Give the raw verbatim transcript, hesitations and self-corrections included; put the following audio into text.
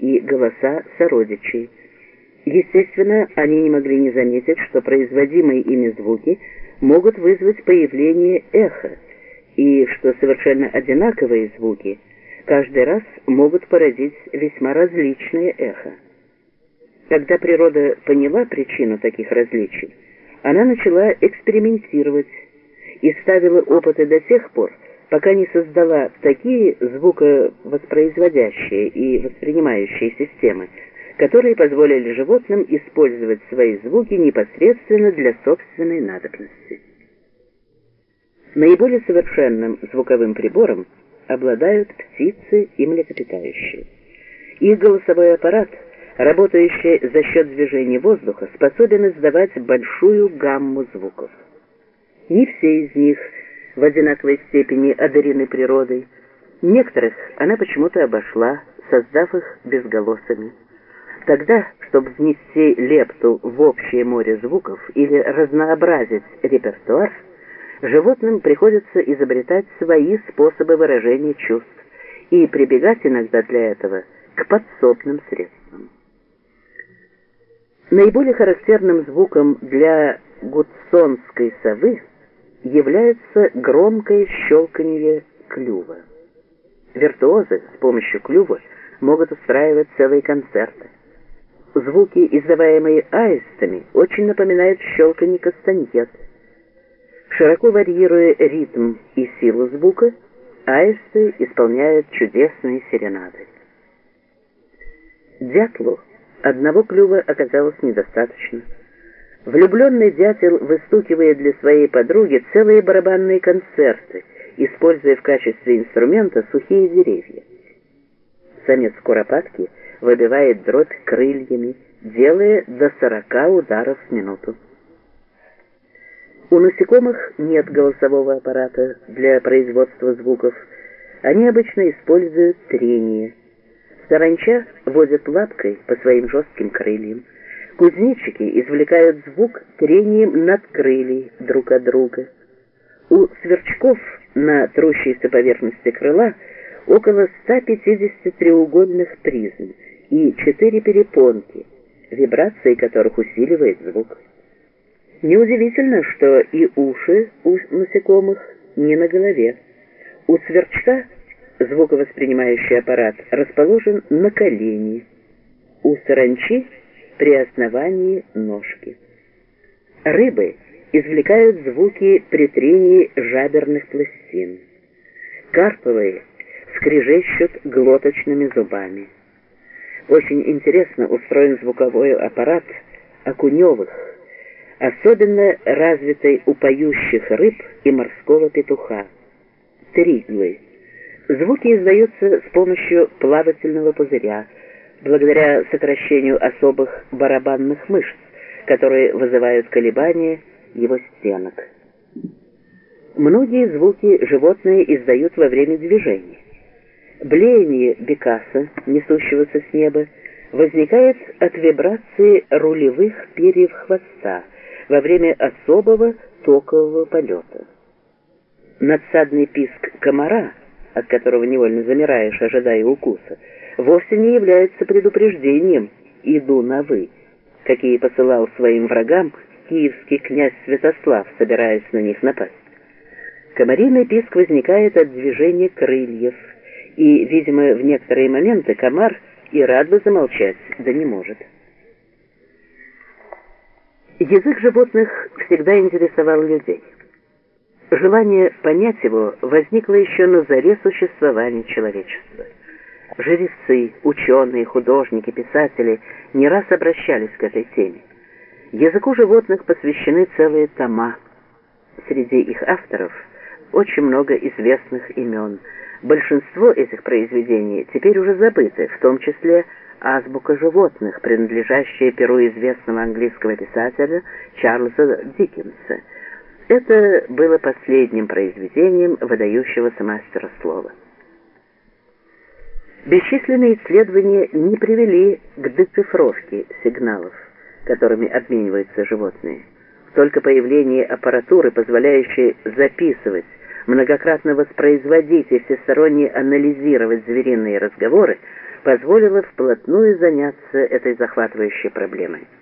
и голоса сородичей. Естественно, они не могли не заметить, что производимые ими звуки могут вызвать появление эха, и что совершенно одинаковые звуки каждый раз могут породить весьма различные эхо. Когда природа поняла причину таких различий, она начала экспериментировать и ставила опыты до тех пор, пока не создала такие звуковоспроизводящие и воспринимающие системы, которые позволили животным использовать свои звуки непосредственно для собственной надобности. Наиболее совершенным звуковым прибором обладают птицы и млекопитающие. Их голосовой аппарат, работающий за счет движения воздуха, способен издавать большую гамму звуков. Не все из них в одинаковой степени одарены природой. Некоторых она почему-то обошла, создав их безголосыми. Тогда, чтобы внести лепту в общее море звуков или разнообразить репертуар, животным приходится изобретать свои способы выражения чувств и прибегать иногда для этого к подсобным средствам. Наиболее характерным звуком для гудсонской совы является громкое щелканье клюва. Виртуозы с помощью клюва могут устраивать целые концерты. Звуки, издаваемые аистами, очень напоминают щелканье кастаньет. Широко варьируя ритм и силу звука, аисты исполняют чудесные серенады. Дятлу одного клюва оказалось недостаточно. Влюбленный дятел выстукивает для своей подруги целые барабанные концерты, используя в качестве инструмента сухие деревья. Самец куропатки выбивает дробь крыльями, делая до сорока ударов в минуту. У насекомых нет голосового аппарата для производства звуков. Они обычно используют трение. Саранча водит лапкой по своим жестким крыльям. Кузнечики извлекают звук трением надкрылий друг от друга. У сверчков на трущейся поверхности крыла около ста пятидесяти треугольных призм и четыре перепонки, вибрации которых усиливает звук. Неудивительно, что и уши у насекомых не на голове. У сверчка звуковоспринимающий аппарат расположен на колене, у саранчи при основании ножки. Рыбы извлекают звуки при трении жаберных пластин. Карповые скрежещут глоточными зубами. Очень интересно устроен звуковой аппарат окуневых, особенно развитый у поющих рыб и морского петуха. Триглы. Звуки издаются с помощью плавательного пузыря, благодаря сокращению особых барабанных мышц, которые вызывают колебания его стенок. Многие звуки животные издают во время движения. Блеяние бекаса, несущегося с неба, возникает от вибрации рулевых перьев хвоста во время особого токового полета. Надсадный писк комара, от которого невольно замираешь, ожидая укуса, вовсе не является предупреждением «иду на вы», какие посылал своим врагам киевский князь Святослав, собираясь на них напасть. Комариный писк возникает от движения крыльев, и, видимо, в некоторые моменты комар и рад бы замолчать, да не может. Язык животных всегда интересовал людей. Желание понять его возникло еще на заре существования человечества. Жрецы, ученые, художники, писатели не раз обращались к этой теме. Языку животных посвящены целые тома. Среди их авторов очень много известных имен. Большинство этих произведений теперь уже забыты, в том числе «Азбука животных», принадлежащая перу известного английского писателя Чарльза Диккенса. Это было последним произведением выдающегося мастера слова. Бесчисленные исследования не привели к децифровке сигналов, которыми обмениваются животные. Только появление аппаратуры, позволяющей записывать, многократно воспроизводить и всесторонне анализировать звериные разговоры, позволило вплотную заняться этой захватывающей проблемой.